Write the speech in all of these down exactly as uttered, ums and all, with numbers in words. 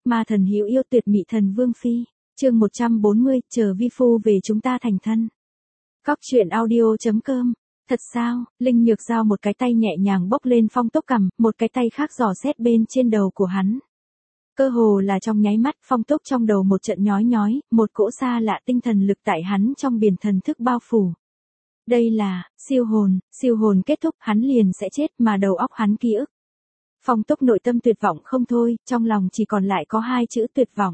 Ma thần hữu yêu tuyệt mị thần vương phi. Chương một trăm bốn mươi, chờ vi phu về chúng ta thành thân. Cóc truyện audio chấm com. Thật sao? Linh Nhược Giao một cái tay nhẹ nhàng bốc lên Phong Tốc cằm, một cái tay khác dò xét bên trên đầu của hắn. Cơ hồ là trong nháy mắt, Phong Tốc trong đầu một trận nhói nhói, một cỗ xa lạ tinh thần lực tại hắn trong biển thần thức bao phủ. Đây là siêu hồn, siêu hồn kết thúc, hắn liền sẽ chết, mà đầu óc hắn ký ức. Phong Tốc nội tâm tuyệt vọng không thôi, trong lòng chỉ còn lại có hai chữ tuyệt vọng.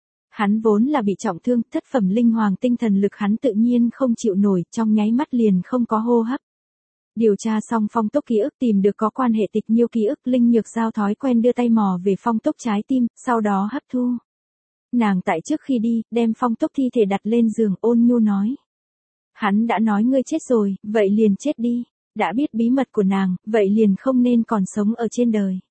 Hắn vốn là bị trọng thương, thất phẩm linh hoàng tinh thần lực hắn tự nhiên không chịu nổi, trong nháy mắt liền không có hô hấp. Điều tra xong Phong Tốc ký ức, tìm được có quan hệ Tịch Nhiêu ký ức, Linh Nhược Giao thói quen đưa tay mò về Phong Tốc trái tim, sau đó hấp thu. Nàng tại trước khi đi, đem Phong Tốc thi thể đặt lên giường, ôn nhu nói. Hắn đã nói ngươi chết rồi, vậy liền chết đi. Đã biết bí mật của nàng, vậy liền không nên còn sống ở trên đời.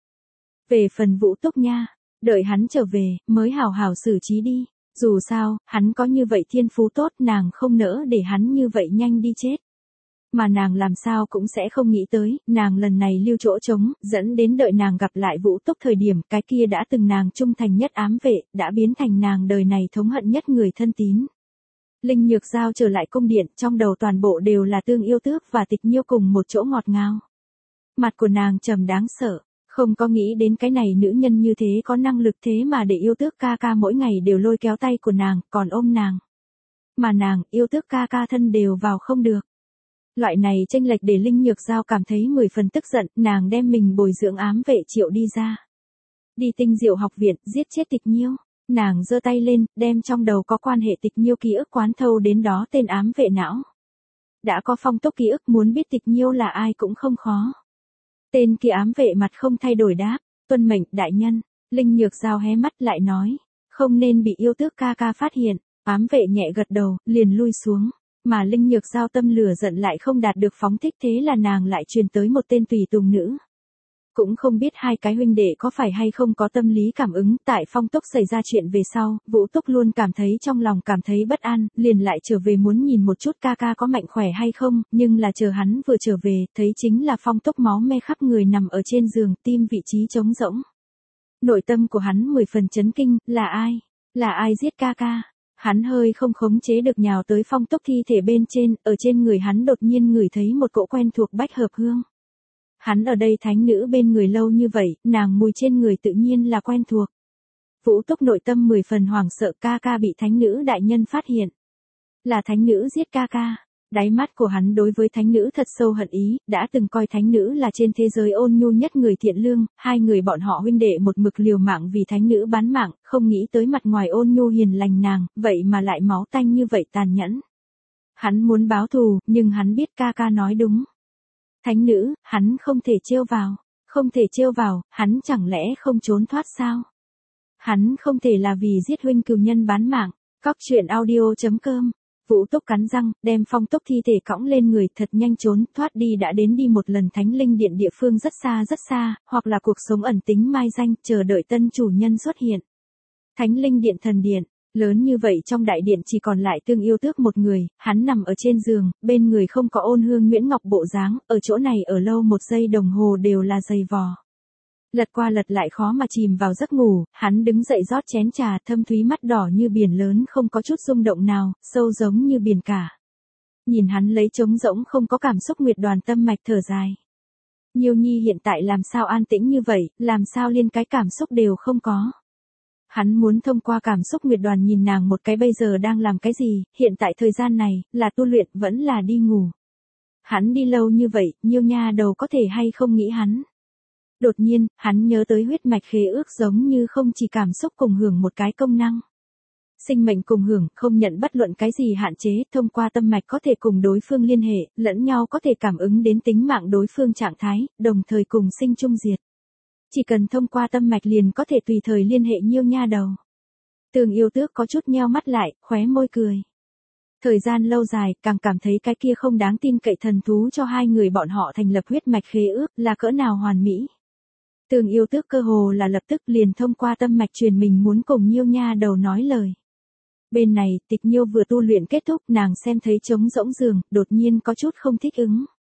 Về phần Vũ Túc nha, đợi hắn trở về, mới hảo hảo xử trí đi. Dù sao, hắn có như vậy thiên phú tốt, nàng không nỡ để hắn như vậy nhanh đi chết. Mà nàng làm sao cũng sẽ không nghĩ tới, nàng lần này lưu chỗ trống, dẫn đến đợi nàng gặp lại Vũ Túc thời điểm, cái kia đã từng nàng trung thành nhất ám vệ, đã biến thành nàng đời này thống hận nhất người thân tín. Linh Nhược Giao trở lại cung điện, trong đầu toàn bộ đều là Tương Yêu Tước và Tịch Nhiêu cùng một chỗ ngọt ngào. Mặt của nàng trầm đáng sợ, không có nghĩ đến cái này nữ nhân như thế có năng lực thế mà để Yêu Tước ca ca mỗi ngày đều lôi kéo tay của nàng, còn ôm nàng. Mà nàng, Yêu Tước ca ca thân đều vào không được. Loại này chênh lệch để Linh Nhược Giao cảm thấy mười phần tức giận, nàng đem mình bồi dưỡng ám vệ triệu đi ra. Đi Tinh Diệu học viện, giết chết Tịch Nhiêu. Nàng giơ tay lên, đem trong đầu có quan hệ Tịch Nhiêu ký ức quán thâu đến đó tên ám vệ não. Đã có Phong Tốc ký ức, muốn biết Tịch Nhiêu là ai cũng không khó. Tên kia ám vệ mặt không thay đổi đáp, tuân mệnh đại nhân. Linh Nhược Giao hé mắt lại nói, không nên bị Yêu Tước ca ca phát hiện. Ám vệ nhẹ gật đầu, liền lui xuống. Mà Linh Nhược Giao tâm lửa giận lại không đạt được phóng thích, thế là nàng lại truyền tới một tên tùy tùng nữ. Cũng không biết hai cái huynh đệ có phải hay không có tâm lý cảm ứng, tại Phong Tốc xảy ra chuyện về sau, Vũ Túc luôn cảm thấy trong lòng cảm thấy bất an, liền lại trở về muốn nhìn một chút ca ca có mạnh khỏe hay không, nhưng là chờ hắn vừa trở về, thấy chính là Phong Tốc máu me khắp người nằm ở trên giường, tim vị trí trống rỗng. Nội tâm của hắn mười phần chấn kinh, là ai? Là ai giết ca ca? Hắn hơi không khống chế được nhào tới Phong Tốc thi thể bên trên, ở trên người hắn đột nhiên ngửi thấy một cỗ quen thuộc bách hợp hương. Hắn ở đây thánh nữ bên người lâu như vậy, nàng mùi trên người tự nhiên là quen thuộc. Vũ Túc nội tâm mười phần hoảng sợ, ca ca bị thánh nữ đại nhân phát hiện. Là thánh nữ giết ca ca. Đáy mắt của hắn đối với thánh nữ thật sâu hận ý, đã từng coi thánh nữ là trên thế giới ôn nhu nhất người thiện lương, hai người bọn họ huynh đệ một mực liều mạng vì thánh nữ bán mạng, không nghĩ tới mặt ngoài ôn nhu hiền lành nàng, vậy mà lại máu tanh như vậy tàn nhẫn. Hắn muốn báo thù, nhưng hắn biết ca ca nói đúng. Thánh nữ, hắn không thể trêu vào, không thể trêu vào, hắn chẳng lẽ không trốn thoát sao? Hắn không thể là vì giết huynh cừu nhân bán mạng. Cóc truyện audio chấm com. Vũ Túc cắn răng, đem Phong Tốc thi thể cõng lên người, thật nhanh trốn thoát đi, đã đến đi một lần Thánh Linh Điện địa phương rất xa rất xa, hoặc là cuộc sống ẩn tính mai danh, chờ đợi tân chủ nhân xuất hiện. Thánh Linh Điện thần điện, lớn như vậy trong đại điện chỉ còn lại Tương Yêu Tước một người, hắn nằm ở trên giường, bên người không có Ôn Hương Nguyễn Ngọc bộ dáng, ở chỗ này ở lâu một giây đồng hồ đều là dày vò. Lật qua lật lại khó mà chìm vào giấc ngủ, hắn đứng dậy rót chén trà, thâm thúy mắt đỏ như biển lớn, không có chút rung động nào, sâu giống như biển cả. Nhìn hắn lấy trống rỗng không có cảm xúc, Nguyệt Đoàn tâm mạch thở dài. Nhiêu Nhi hiện tại làm sao an tĩnh như vậy, làm sao liên cái cảm xúc đều không có. Hắn muốn thông qua cảm xúc Nguyệt Đoàn nhìn nàng một cái bây giờ đang làm cái gì, hiện tại thời gian này, là tu luyện vẫn là đi ngủ. Hắn đi lâu như vậy, Nhiêu nha đầu có thể hay không nghĩ hắn. Đột nhiên, hắn nhớ tới huyết mạch khế ước giống như không chỉ cảm xúc cùng hưởng một cái công năng. Sinh mệnh cùng hưởng, không nhận bất luận cái gì hạn chế, thông qua tâm mạch có thể cùng đối phương liên hệ, lẫn nhau có thể cảm ứng đến tính mạng đối phương trạng thái, đồng thời cùng sinh chung diệt. Chỉ cần thông qua tâm mạch liền có thể tùy thời liên hệ Nhiêu nha đầu. Tương Yêu Tước có chút nheo mắt lại, khóe môi cười. Thời gian lâu dài, càng cảm thấy cái kia không đáng tin cậy thần thú cho hai người bọn họ thành lập huyết mạch khế ước là cỡ nào hoàn mỹ. Tương Yêu Tước cơ hồ là lập tức liền thông qua tâm mạch truyền mình muốn cùng Nhiêu nha đầu nói lời. Bên này, Tịch Nhiêu vừa tu luyện kết thúc, nàng xem thấy trống rỗng giường, đột nhiên có chút không thích ứng.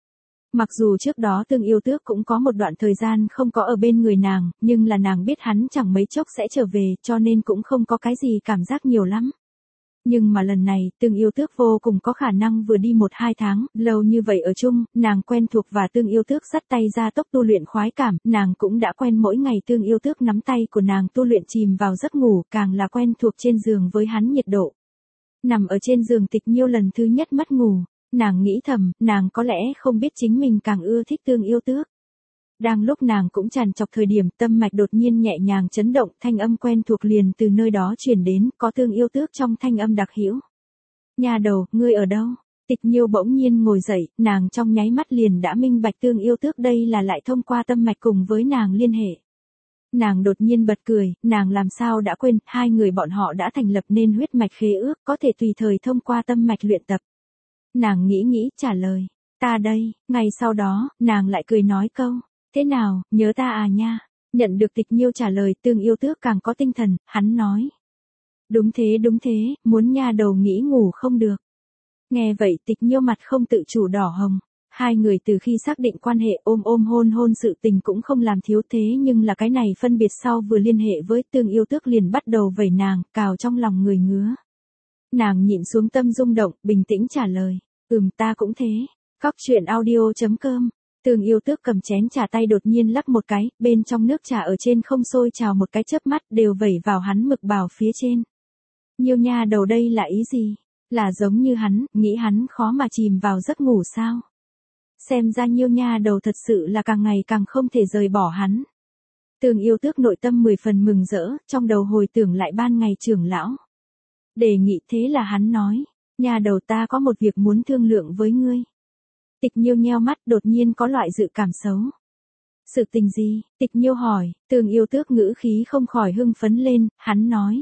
Mặc dù trước đó Tương Yêu Tước cũng có một đoạn thời gian không có ở bên người nàng, nhưng là nàng biết hắn chẳng mấy chốc sẽ trở về, cho nên cũng không có cái gì cảm giác nhiều lắm. Nhưng mà lần này, Tương Yêu Tước vô cùng có khả năng vừa đi một hai tháng, lâu như vậy ở chung, nàng quen thuộc và Tương Yêu Tước dắt tay ra tốc tu luyện khoái cảm, nàng cũng đã quen mỗi ngày Tương Yêu Tước nắm tay của nàng tu luyện chìm vào giấc ngủ, càng là quen thuộc trên giường với hắn nhiệt độ. Nằm ở trên giường Tịch Nhiêu lần thứ nhất mất ngủ, nàng nghĩ thầm, nàng có lẽ không biết chính mình càng ưa thích Tương Yêu Tước. Đang lúc nàng cũng tràn trọc thời điểm, tâm mạch đột nhiên nhẹ nhàng chấn động, thanh âm quen thuộc liền từ nơi đó truyền đến, có Tương Yêu Tước trong thanh âm đặc hữu. Nha đầu, ngươi ở đâu? Tịch Nhiêu bỗng nhiên ngồi dậy, nàng trong nháy mắt liền đã minh bạch Tương Yêu Tước đây là lại thông qua tâm mạch cùng với nàng liên hệ. Nàng đột nhiên bật cười, nàng làm sao đã quên, hai người bọn họ đã thành lập nên huyết mạch khế ước, có thể tùy thời thông qua tâm mạch luyện tập. Nàng nghĩ nghĩ trả lời, ta đây, ngày sau đó, nàng lại cười nói câu, thế nào, nhớ ta à nha. Nhận được Tịch Nhiêu trả lời, Tương Yêu Tước càng có tinh thần, hắn nói. Đúng thế đúng thế, muốn nha đầu nghĩ ngủ không được. Nghe vậy Tịch Nhiêu mặt không tự chủ đỏ hồng. Hai người từ khi xác định quan hệ ôm ôm hôn hôn sự tình cũng không làm thiếu thế nhưng là cái này phân biệt sau vừa liên hệ với Tương Yêu Tước liền bắt đầu vẩy nàng, cào trong lòng người ngứa. Nàng nhịn xuống tâm rung động, bình tĩnh trả lời, ừm ta cũng thế. Cóc truyện audio chấm com. Tương Yêu Tước cầm chén trà tay đột nhiên lắc một cái, bên trong nước trà ở trên không sôi trào một cái chớp mắt đều vẩy vào hắn mực bào phía trên. Nhiêu nha đầu đây là ý gì? Là giống như hắn, nghĩ hắn khó mà chìm vào giấc ngủ sao? Xem ra Nhiêu nha đầu thật sự là càng ngày càng không thể rời bỏ hắn. Tương Yêu Tước nội tâm mười phần mừng rỡ, trong đầu hồi tưởng lại ban ngày trưởng lão. Đề nghị thế là hắn nói, nha đầu ta có một việc muốn thương lượng với ngươi. Tịch Nhiêu nheo mắt đột nhiên có loại dự cảm xấu. Sự tình gì? Tịch Nhiêu hỏi, Tương Yêu Tước ngữ khí không khỏi hưng phấn lên, hắn nói.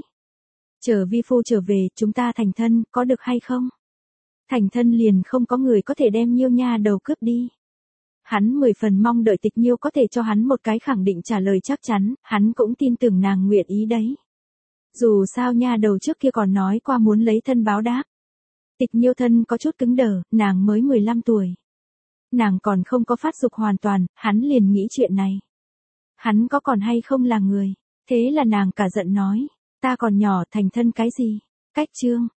Chờ vi phu trở về, chúng ta thành thân, có được hay không? Thành thân liền không có người có thể đem Nhiêu nha đầu cướp đi. Hắn mười phần mong đợi Tịch Nhiêu có thể cho hắn một cái khẳng định trả lời chắc chắn, hắn cũng tin tưởng nàng nguyện ý đấy. Dù sao nha đầu trước kia còn nói qua muốn lấy thân báo đáp. Tịch Nhiêu thân có chút cứng đờ, nàng mới mười lăm tuổi. Nàng còn không có phát dục hoàn toàn, hắn liền nghĩ chuyện này. Hắn có còn hay không là người? Thế là nàng cả giận nói, ta còn nhỏ thành thân cái gì? Cách chương,